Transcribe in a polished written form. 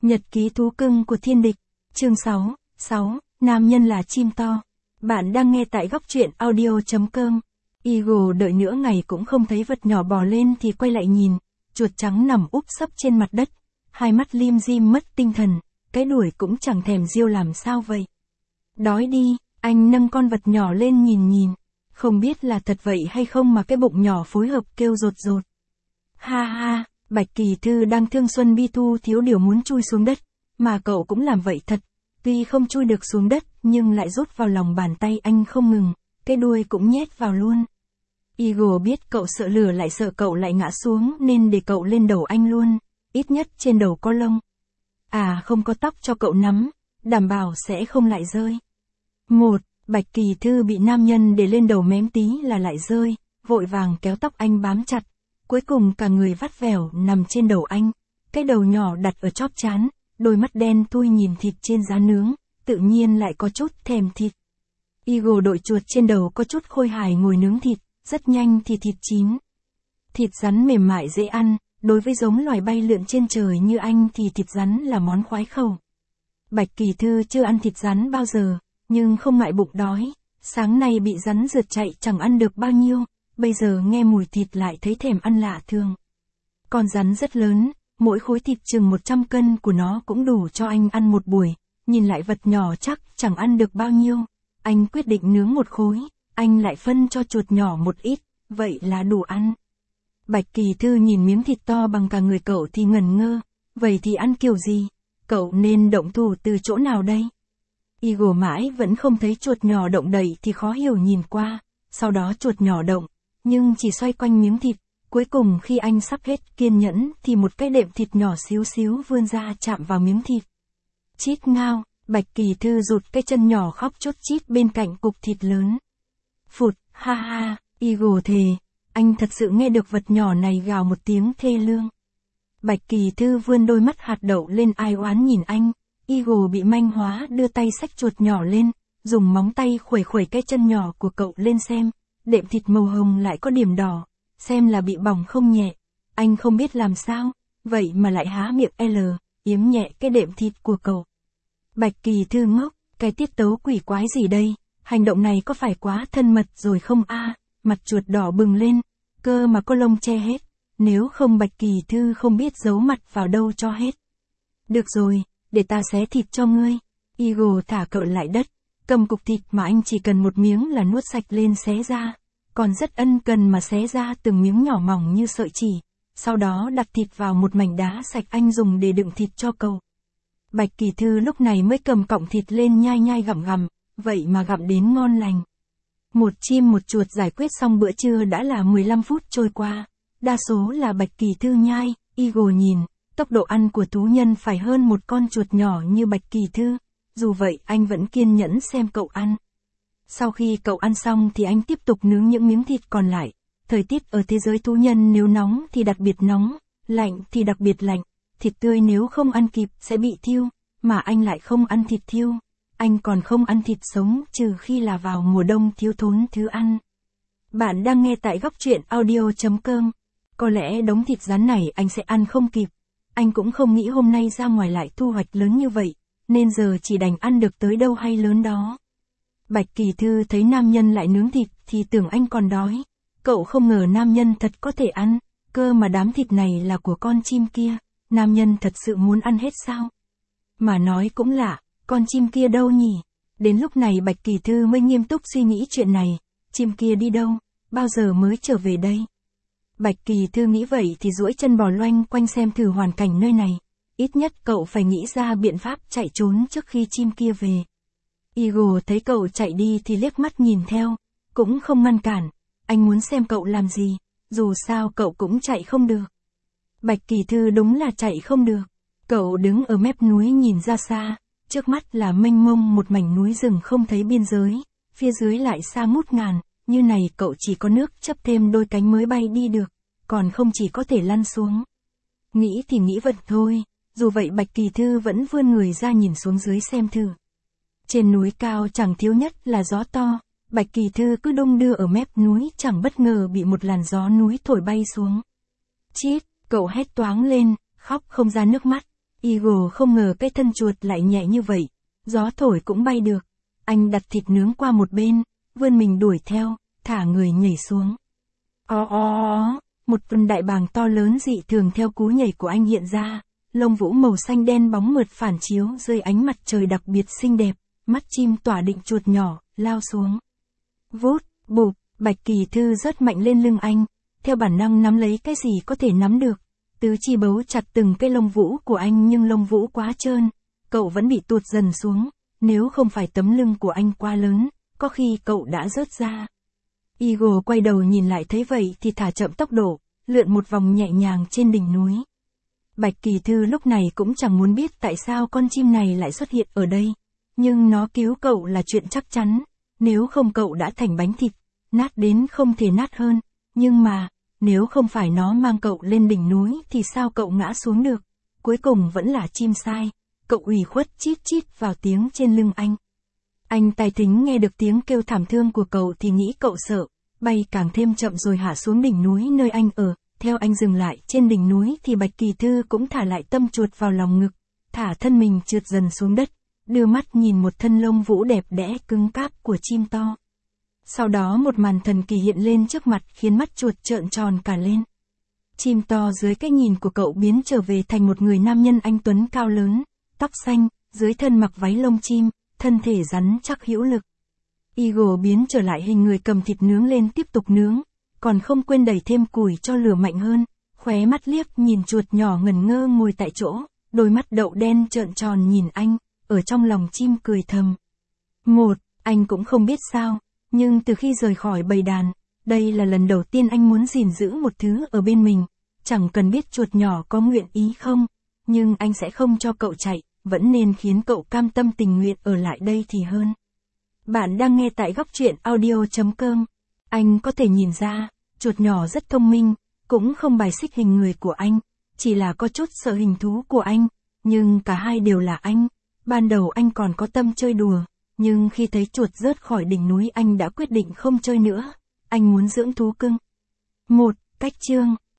Nhật ký thú cưng của thiên địch. Chương 6. Nam nhân là chim to. Bạn đang nghe tại góc truyện audio.com. Eagle đợi nửa ngày cũng không thấy vật nhỏ bò lên thì quay lại nhìn. Chuột trắng nằm úp sấp trên mặt đất. Hai mắt lim dim mất tinh thần. Cái đuổi cũng chẳng thèm riêu làm sao vậy. Đói đi, anh nâng con vật nhỏ lên nhìn. Không biết là thật vậy hay không mà cái bụng nhỏ phối hợp kêu rột rột. Ha ha. Bạch Kỳ Thư đang thương Xuân Bi Thu thiếu điều muốn chui xuống đất, mà cậu cũng làm vậy thật. Tuy không chui được xuống đất, nhưng lại rút vào lòng bàn tay anh không ngừng, cái đuôi cũng nhét vào luôn. Eagle biết cậu sợ lửa lại sợ cậu lại ngã xuống nên để cậu lên đầu anh luôn, ít nhất trên đầu có lông. À không có tóc cho cậu nắm, đảm bảo sẽ không lại rơi. Bạch Kỳ Thư bị nam nhân để lên đầu mém tí là lại rơi, vội vàng kéo tóc anh bám chặt. Cuối cùng cả người vắt vẻo nằm trên đầu anh, cái đầu nhỏ đặt ở chóp trán, đôi mắt đen thui nhìn thịt trên giá nướng, tự nhiên lại có chút thèm thịt. Eagle đội chuột trên đầu có chút khôi hài ngồi nướng thịt, rất nhanh thì thịt chín. Thịt rắn mềm mại dễ ăn, đối với giống loài bay lượn trên trời như anh thì thịt rắn là món khoái khẩu. Bạch Kỳ Thư chưa ăn thịt rắn bao giờ, nhưng không ngại bụng đói, sáng nay bị rắn rượt chạy chẳng ăn được bao nhiêu. Bây giờ nghe mùi thịt lại thấy thèm ăn lạ thường. Con rắn rất lớn, mỗi khối thịt chừng 100 cân của nó cũng đủ cho anh ăn một buổi, nhìn lại vật nhỏ chắc chẳng ăn được bao nhiêu. Anh quyết định nướng một khối, anh lại phân cho chuột nhỏ một ít, vậy là đủ ăn. Bạch Kỳ Thư nhìn miếng thịt to bằng cả người cậu thì ngẩn ngơ, vậy thì ăn kiểu gì? Cậu nên động thủ từ chỗ nào đây? Eagle mãi vẫn không thấy chuột nhỏ động đậy thì khó hiểu nhìn qua, sau đó chuột nhỏ động. Nhưng chỉ xoay quanh miếng thịt, cuối cùng khi anh sắp hết kiên nhẫn thì một cái đệm thịt nhỏ xíu xíu vươn ra chạm vào miếng thịt. Chít ngao, Bạch Kỳ Thư rụt cái chân nhỏ khóc chốt chít bên cạnh cục thịt lớn. Phụt, ha ha, Eagle thề, anh thật sự nghe được vật nhỏ này gào một tiếng thê lương. Bạch Kỳ Thư vươn đôi mắt hạt đậu lên ai oán nhìn anh, Eagle bị manh hóa đưa tay xách chuột nhỏ lên, dùng móng tay khuẩy khuẩy cái chân nhỏ của cậu lên xem. Đệm thịt màu hồng lại có điểm đỏ, xem là bị bỏng không nhẹ. Anh không biết làm sao, vậy mà lại há miệng yếm nhẹ cái đệm thịt của cậu. Bạch Kỳ Thư ngốc, cái tiết tấu quỷ quái gì đây, hành động này có phải quá thân mật rồi không a? Mặt chuột đỏ bừng lên, cơ mà có lông che hết, nếu không Bạch Kỳ Thư không biết giấu mặt vào đâu cho hết. Được rồi, để ta xé thịt cho ngươi. Eagle thả cậu lại đất. Cầm cục thịt mà anh chỉ cần một miếng là nuốt sạch lên xé ra, còn rất ân cần mà xé ra từng miếng nhỏ mỏng như sợi chỉ, sau đó đặt thịt vào một mảnh đá sạch anh dùng để đựng thịt cho cậu. Bạch Kỳ Thư lúc này mới cầm cọng thịt lên nhai nhai gặm, vậy mà gặm đến ngon lành. Một chim một chuột giải quyết xong bữa trưa đã là 15 phút trôi qua, đa số là Bạch Kỳ Thư nhai, Eagle nhìn, tốc độ ăn của thú nhân phải hơn một con chuột nhỏ như Bạch Kỳ Thư. Dù vậy anh vẫn kiên nhẫn xem cậu ăn. Sau khi cậu ăn xong thì anh tiếp tục nướng những miếng thịt còn lại. Thời tiết ở thế giới thú nhân nếu nóng thì đặc biệt nóng, lạnh thì đặc biệt lạnh. Thịt tươi nếu không ăn kịp sẽ bị thiêu, mà anh lại không ăn thịt thiêu. Anh còn không ăn thịt sống trừ khi là vào mùa đông thiếu thốn thứ ăn. Bạn đang nghe tại góc truyện audio.com. Có lẽ đống thịt rắn này anh sẽ ăn không kịp. Anh cũng không nghĩ hôm nay ra ngoài lại thu hoạch lớn như vậy. Nên giờ chỉ đành ăn được tới đâu hay lớn đó. Bạch Kỳ Thư thấy nam nhân lại nướng thịt thì tưởng anh còn đói. Cậu không ngờ nam nhân thật có thể ăn, cơ mà đám thịt này là của con chim kia, nam nhân thật sự muốn ăn hết sao? Mà nói cũng lạ, con chim kia đâu nhỉ? Đến lúc này Bạch Kỳ Thư mới nghiêm túc suy nghĩ chuyện này, chim kia đi đâu, bao giờ mới trở về đây? Bạch Kỳ Thư nghĩ vậy thì duỗi chân bò loanh quanh xem thử hoàn cảnh nơi này. Ít nhất cậu phải nghĩ ra biện pháp chạy trốn trước khi chim kia về. Eagle thấy cậu chạy đi thì liếc mắt nhìn theo, cũng không ngăn cản, anh muốn xem cậu làm gì, dù sao cậu cũng chạy không được. Bạch Kỳ Thư đúng là chạy không được, cậu đứng ở mép núi nhìn ra xa, trước mắt là mênh mông một mảnh núi rừng không thấy biên giới, phía dưới lại xa ngút ngàn, như này cậu chỉ có nước chấp thêm đôi cánh mới bay đi được, còn không chỉ có thể lăn xuống. Nghĩ thì nghĩ vật thôi. Dù vậy Bạch Kỳ Thư vẫn vươn người ra nhìn xuống dưới xem thử. Trên núi cao chẳng thiếu nhất là gió to, Bạch Kỳ Thư cứ đung đưa ở mép núi chẳng bất ngờ bị một làn gió núi thổi bay xuống. Chít, cậu hét toáng lên, khóc không ra nước mắt. Eagle không ngờ cái thân chuột lại nhẹ như vậy, gió thổi cũng bay được. Anh đặt thịt nướng qua một bên, vươn mình đuổi theo, thả người nhảy xuống. Một con đại bàng to lớn dị thường theo cú nhảy của anh hiện ra, lông vũ màu xanh đen bóng mượt phản chiếu dưới ánh mặt trời đặc biệt xinh đẹp, mắt chim tỏa định chuột nhỏ, lao xuống. Vút, bụp, Bạch Kỳ Thư rớt mạnh lên lưng anh, theo bản năng nắm lấy cái gì có thể nắm được. Tứ chi bấu chặt từng cái lông vũ của anh nhưng lông vũ quá trơn, cậu vẫn bị tuột dần xuống, nếu không phải tấm lưng của anh quá lớn, có khi cậu đã rớt ra. Eagle quay đầu nhìn lại thấy vậy thì thả chậm tốc độ, lượn một vòng nhẹ nhàng trên đỉnh núi. Bạch Kỳ Thư lúc này cũng chẳng muốn biết tại sao con chim này lại xuất hiện ở đây, nhưng nó cứu cậu là chuyện chắc chắn, nếu không cậu đã thành bánh thịt, nát đến không thể nát hơn, nhưng mà, nếu không phải nó mang cậu lên đỉnh núi thì sao cậu ngã xuống được, cuối cùng vẫn là chim sai, cậu ủy khuất chít chít vào tiếng trên lưng anh. Anh tai thính nghe được tiếng kêu thảm thương của cậu thì nghĩ cậu sợ, bay càng thêm chậm rồi hạ xuống đỉnh núi nơi anh ở. Theo anh dừng lại trên đỉnh núi thì Bạch Kỳ Thư cũng thả lại tâm chuột vào lòng ngực, thả thân mình trượt dần xuống đất, đưa mắt nhìn một thân lông vũ đẹp đẽ cứng cáp của chim to. Sau đó một màn thần kỳ hiện lên trước mặt khiến mắt chuột trợn tròn cả lên. Chim to dưới cái nhìn của cậu biến trở về thành một người nam nhân anh tuấn cao lớn, tóc xanh, dưới thân mặc váy lông chim, thân thể rắn chắc hữu lực. Eagle biến trở lại hình người cầm thịt nướng lên tiếp tục nướng, còn không quên đẩy thêm củi cho lửa mạnh hơn, khóe mắt liếc nhìn chuột nhỏ ngẩn ngơ ngồi tại chỗ, đôi mắt đậu đen trợn tròn nhìn anh, ở trong lòng chim cười thầm. Anh cũng không biết sao, nhưng từ khi rời khỏi bầy đàn, đây là lần đầu tiên anh muốn gìn giữ một thứ ở bên mình, chẳng cần biết chuột nhỏ có nguyện ý không, nhưng anh sẽ không cho cậu chạy, vẫn nên khiến cậu cam tâm tình nguyện ở lại đây thì hơn. Bạn đang nghe tại góc truyện audio.com. Anh có thể nhìn ra, chuột nhỏ rất thông minh, cũng không bài xích hình người của anh, chỉ là có chút sợ hình thú của anh, nhưng cả hai đều là anh. Ban đầu anh còn có tâm chơi đùa, nhưng khi thấy chuột rớt khỏi đỉnh núi anh đã quyết định không chơi nữa, anh muốn dưỡng thú cưng. Cách chương